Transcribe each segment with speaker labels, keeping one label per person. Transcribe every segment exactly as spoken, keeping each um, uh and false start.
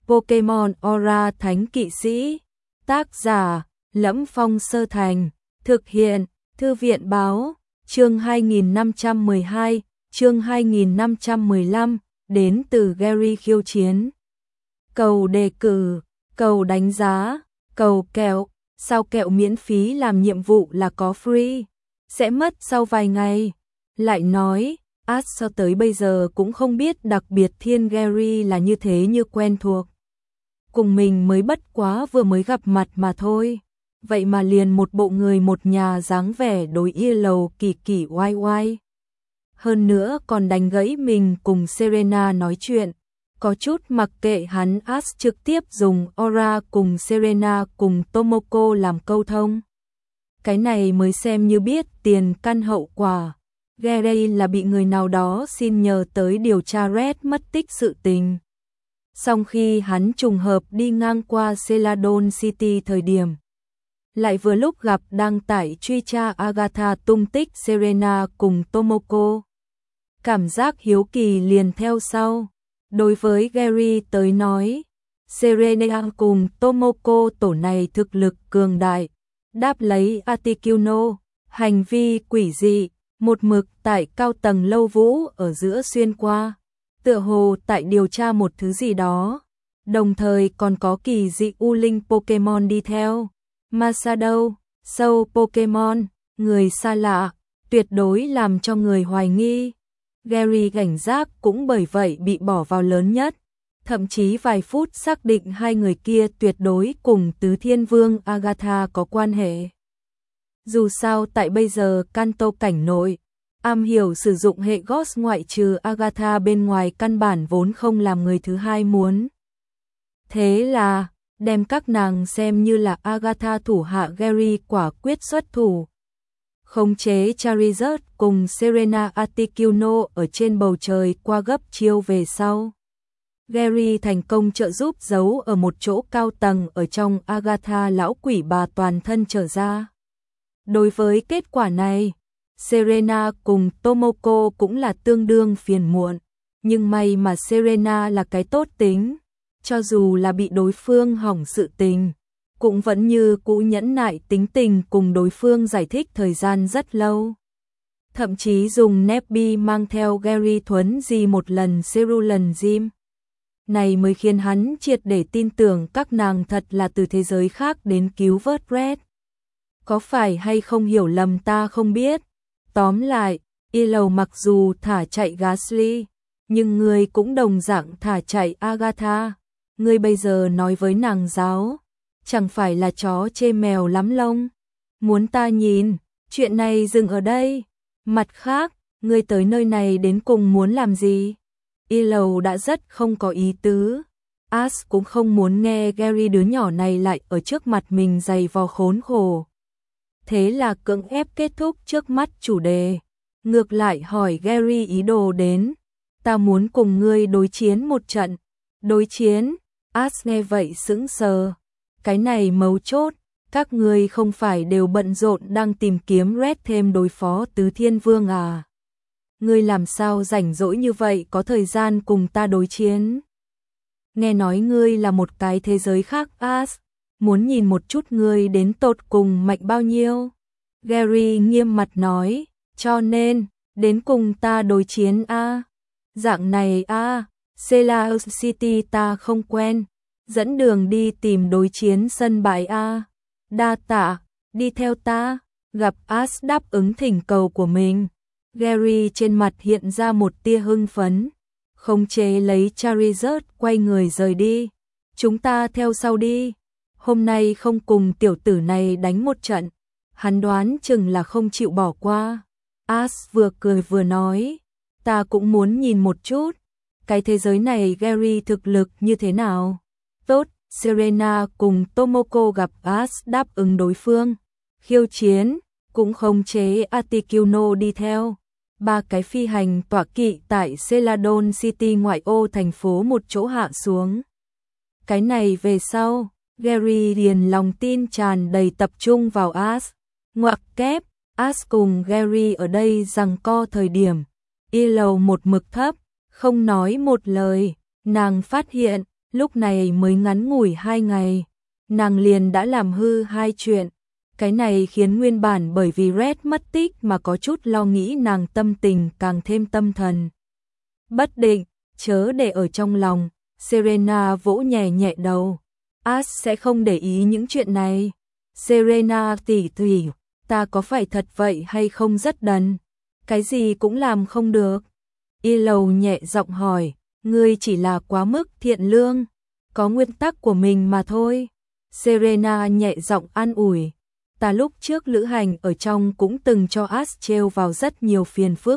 Speaker 1: Pokemon Aura Thánh Kỵ Sĩ. Tác giả: Lẫm Phong Sơ Thành. Thực hiện: Thư viện báo. Chương hai nghìn năm trăm mười hai, chương hai nghìn năm trăm mười lăm, đến từ Gary khiêu chiến. Cầu đề cử, cầu đánh giá, cầu kẹo, sao kẹo miễn phí làm nhiệm vụ là có free, sẽ mất sau vài ngày. Lại nói, Ash cho tới bây giờ cũng không biết đặc biệt thiên Gary là như thế như quen thuộc. Cùng mình mới bất quá vừa mới gặp mặt mà thôi. Vậy mà liền một bộ người một nhà dáng vẻ đối ia lầu kỳ kỳ oai oai. Hơn nữa còn đánh gãy mình cùng Serena nói chuyện. Có chút mặc kệ hắn. Ash trực tiếp dùng Aura cùng Serena cùng Tomoko làm câu thông. Cái này mới xem như biết tiền căn hậu quả. Gary là bị người nào đó xin nhờ tới điều tra Red mất tích sự tình. Song khi hắn trùng hợp đi ngang qua Celadon City thời điểm, lại vừa lúc gặp đăng tải truy tra Agatha tung tích Serena cùng Tomoko. Cảm giác hiếu kỳ liền theo sau. Đối với Gary tới nói, Serena cùng Tomoko tổ này thực lực cường đại, đáp lấy Articuno, hành vi quỷ dị, một mực tại cao tầng lâu vũ ở giữa xuyên qua, tựa hồ tại điều tra một thứ gì đó, đồng thời còn có kỳ dị u linh Pokemon đi theo. Masado, sâu Pokemon, người xa lạ, tuyệt đối làm cho người hoài nghi. Gary cảnh giác cũng bởi vậy bị bỏ vào lớn nhất, thậm chí vài phút xác định hai người kia tuyệt đối cùng Tứ Thiên Vương Agatha có quan hệ. Dù sao tại bây giờ Kanto cảnh nội, am hiểu sử dụng hệ Ghost ngoại trừ Agatha bên ngoài căn bản vốn không làm người thứ hai muốn. Thế là đem các nàng xem như là Agatha thủ hạ. Gary quả quyết xuất thủ, khống chế Charizard cùng Serena Articuno ở trên bầu trời qua gấp chiêu về sau. Gary thành công trợ giúp giấu ở một chỗ cao tầng ở trong Agatha lão quỷ bà toàn thân trở ra. Đối với kết quả này, Serena cùng Tomoko cũng là tương đương phiền muộn, nhưng may mà Serena là cái tốt tính. Cho dù là bị đối phương hỏng sự tình, cũng vẫn như cũ nhẫn nại tính tình cùng đối phương giải thích thời gian rất lâu. Thậm chí dùng Nebby mang theo Gary thuấn di một lần Cerulean Gym. Này mới khiến hắn triệt để tin tưởng các nàng thật là từ thế giới khác đến cứu vớt Red. Có phải hay không hiểu lầm ta không biết. Tóm lại, y lầu mặc dù thả chạy Gasly, nhưng người cũng đồng dạng thả chạy Agatha. Ngươi bây giờ nói với nàng giáo, chẳng phải là chó chê mèo lắm lông. Muốn ta nhìn, chuyện này dừng ở đây. Mặt khác, ngươi tới nơi này đến cùng muốn làm gì? Y lầu đã rất không có ý tứ. Ash cũng không muốn nghe Gary đứa nhỏ này lại ở trước mặt mình giày vò khốn khổ. Thế là cưỡng ép kết thúc trước mắt chủ đề. Ngược lại hỏi Gary ý đồ đến. Ta muốn cùng ngươi đối chiến một trận. Đối chiến? Ash nghe vậy sững sờ. Cái này mấu chốt, các ngươi không phải đều bận rộn đang tìm kiếm Red thêm đối phó Tứ Thiên Vương à? Ngươi làm sao rảnh rỗi như vậy có thời gian cùng ta đối chiến? Nghe nói ngươi là một cái thế giới khác. Ash, muốn nhìn một chút ngươi đến tột cùng mạnh bao nhiêu? Gary nghiêm mặt nói, cho nên, đến cùng ta đối chiến a. À? Dạng này a. À? Celadon City ta không quen, dẫn đường đi tìm đối chiến sân bãi a. Đa tạ, đi theo ta. Gặp Ash đáp ứng thỉnh cầu của mình, Gary trên mặt hiện ra một tia hưng phấn, khống chế lấy Charizard quay người rời đi. Chúng ta theo sau đi. Hôm nay không cùng tiểu tử này đánh một trận, hắn đoán chừng là không chịu bỏ qua. Ash vừa cười vừa nói, ta cũng muốn nhìn một chút. Cái thế giới này Gary thực lực như thế nào? Tốt, Serena cùng Tomoko gặp Ash đáp ứng đối phương. Khiêu chiến, cũng khống chế Articuno đi theo. Ba cái phi hành tọa kỵ tại Celadon City ngoại ô thành phố một chỗ hạ xuống. Cái này về sau, Gary liền lòng tin tràn đầy tập trung vào Ash. Ngoặc kép, Ash cùng Gary ở đây giằng co thời điểm. Y lầu một mực thấp, không nói một lời, nàng phát hiện, Lúc này mới ngắn ngủi hai ngày, nàng liền đã làm hư hai chuyện. Cái này khiến nguyên bản bởi vì Red mất tích mà có chút lo nghĩ nàng tâm tình càng thêm tâm thần bất định, chớ để ở trong lòng. Serena vỗ nhẹ nhẹ đầu. Ash sẽ không để ý những chuyện này. Serena tỷ tỷ, ta có phải thật vậy hay không rất đần, cái gì cũng làm không được. Yellow nhẹ giọng hỏi, ngươi chỉ là quá mức thiện lương, có nguyên tắc của mình mà thôi. Serena nhẹ giọng an ủi, ta lúc trước lữ hành ở trong cũng từng cho Ash trêu vào rất nhiều phiền phức.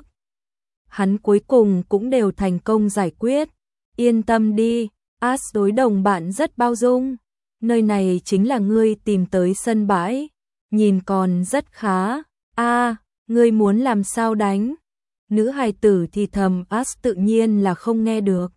Speaker 1: Hắn cuối cùng cũng đều thành công giải quyết. Yên tâm đi, Ash đối đồng bạn rất bao dung. Nơi này chính là ngươi tìm tới sân bãi, nhìn còn rất khá. A, à, ngươi muốn làm sao đánh? Nữ hài tử thì thầm, Ash tự nhiên là không nghe được.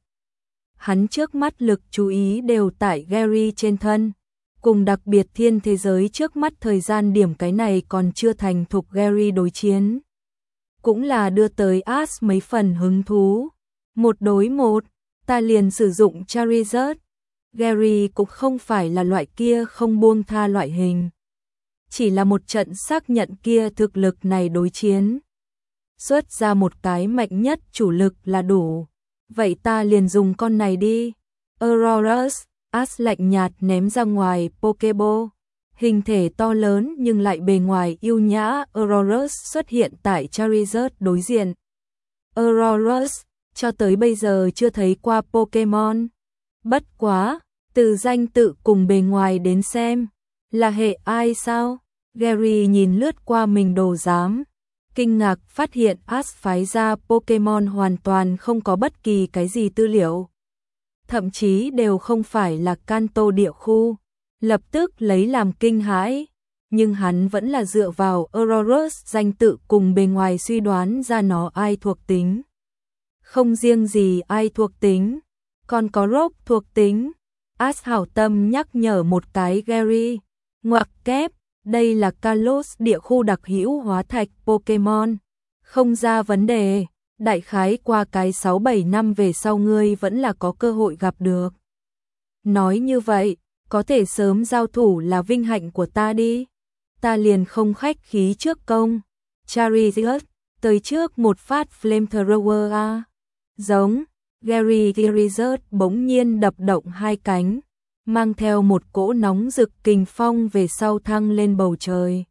Speaker 1: Hắn trước mắt lực chú ý đều tại Gary trên thân. Cùng đặc biệt thiên thế giới trước mắt thời gian điểm cái này còn chưa thành thục Gary đối chiến. Cũng là đưa tới Ash mấy phần hứng thú. Một đối một, ta liền sử dụng Charizard. Gary cũng không phải là loại kia không buông tha loại hình. Chỉ là một trận xác nhận kia thực lực này đối chiến. Xuất ra một cái mạnh nhất chủ lực là đủ. Vậy ta liền dùng con này đi. Aurorus, Ash lạnh nhạt ném ra ngoài Pokeball. Hình thể to lớn nhưng lại bề ngoài yêu nhã, Aurorus xuất hiện tại Charizard đối diện. Aurorus, cho tới bây giờ chưa thấy qua Pokemon. Bất quá, từ danh tự cùng bề ngoài đến xem, là hệ ai sao? Gary nhìn lướt qua mình đồ giám, kinh ngạc phát hiện Ash phái ra Pokemon hoàn toàn không có bất kỳ cái gì tư liệu. Thậm chí đều không phải là Kanto địa khu, lập tức lấy làm kinh hãi. Nhưng hắn vẫn là dựa vào Aurorus danh tự cùng bề ngoài suy đoán ra nó ai thuộc tính. Không riêng gì ai thuộc tính, còn có Rock thuộc tính. Ash hảo tâm nhắc nhở một cái Gary, ngoặc kép, đây là Kalos địa khu đặc hữu hóa thạch Pokemon. Không ra vấn đề, đại khái qua cái sáu bảy năm về sau ngươi vẫn là có cơ hội gặp được. Nói như vậy, có thể sớm giao thủ là vinh hạnh của ta đi. Ta liền không khách khí trước công. Charizard, tới trước một phát Flamethrower a. Giống, Gary Charizard bỗng nhiên đập động hai cánh, mang theo một cỗ nóng rực kình phong về sau thăng lên bầu trời.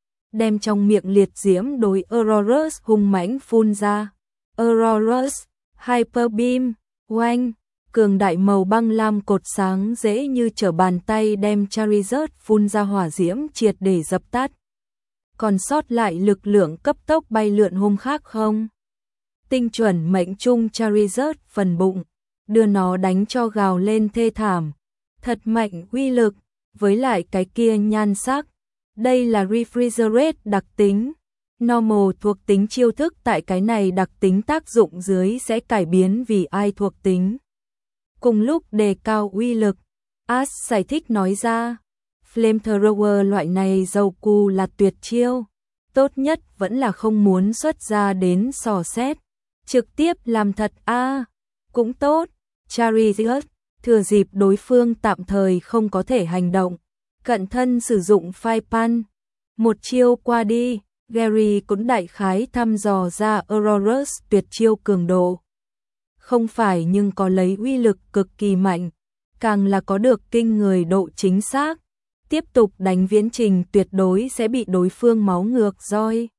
Speaker 1: Đem trong miệng liệt diễm đối Aurorus hung mãnh phun ra. Aurorus, Hyper Beam, oanh, cường đại màu băng lam cột sáng dễ như trở bàn tay đem Charizard phun ra hỏa diễm triệt để dập tắt. Còn sót lại lực lượng cấp tốc bay lượn hung khác không? Tinh chuẩn mệnh trung Charizard phần bụng, đưa nó đánh cho gào lên thê thảm. Thật mạnh uy lực, với lại cái kia nhan sắc. Đây là Refrigerate đặc tính. Normal thuộc tính chiêu thức tại cái này đặc tính tác dụng dưới sẽ cải biến vì ai thuộc tính. Cùng lúc đề cao uy lực, Ash giải thích nói ra, Flamethrower loại này dầu cù là tuyệt chiêu, tốt nhất vẫn là không muốn xuất ra đến sò xét, trực tiếp làm thật a, à, cũng tốt. Charizard thừa dịp đối phương tạm thời không có thể hành động, cận thân sử dụng Fire Punch, một chiêu qua đi. Gary cũng đại khái thăm dò ra Aurorus tuyệt chiêu cường độ. Không phải nhưng có lấy uy lực cực kỳ mạnh, càng là có được kinh người độ chính xác. Tiếp tục đánh viễn trình tuyệt đối sẽ bị đối phương máu ngược roi.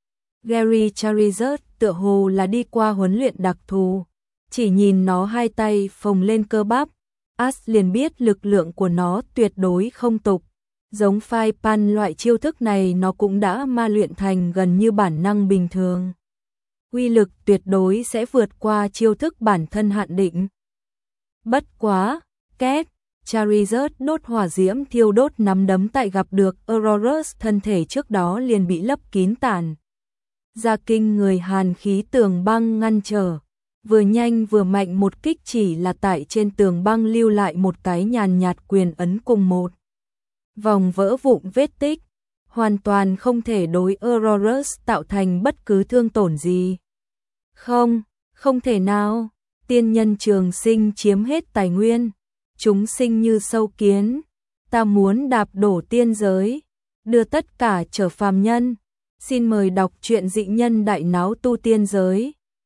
Speaker 1: Gary Charizard tựa hồ là đi qua huấn luyện đặc thù, chỉ nhìn nó hai tay phồng lên cơ bắp, Ash liền biết lực lượng của nó tuyệt đối không tục. Giống Fire Punch loại chiêu thức này nó cũng đã ma luyện thành gần như bản năng bình thường. Uy lực tuyệt đối sẽ vượt qua chiêu thức bản thân hạn định. Bất quá, két, Charizard đốt hỏa diễm thiêu đốt nắm đấm tại gặp được Aurorus thân thể trước đó liền bị lấp kín tàn. Ra kinh người hàn khí tường băng ngăn trở. Vừa nhanh vừa mạnh một kích chỉ là tại trên tường băng lưu lại một cái nhàn nhạt quyền ấn cùng một vòng vỡ vụn vết tích, hoàn toàn không thể đối Aurorus tạo thành bất cứ thương tổn gì. Không, không thể nào, tiên nhân trường sinh chiếm hết tài nguyên, chúng sinh như sâu kiến, ta muốn đạp đổ tiên giới, đưa tất cả trở phàm nhân. Xin mời đọc truyện Dị Nhân Đại Náo Tu Tiên Giới.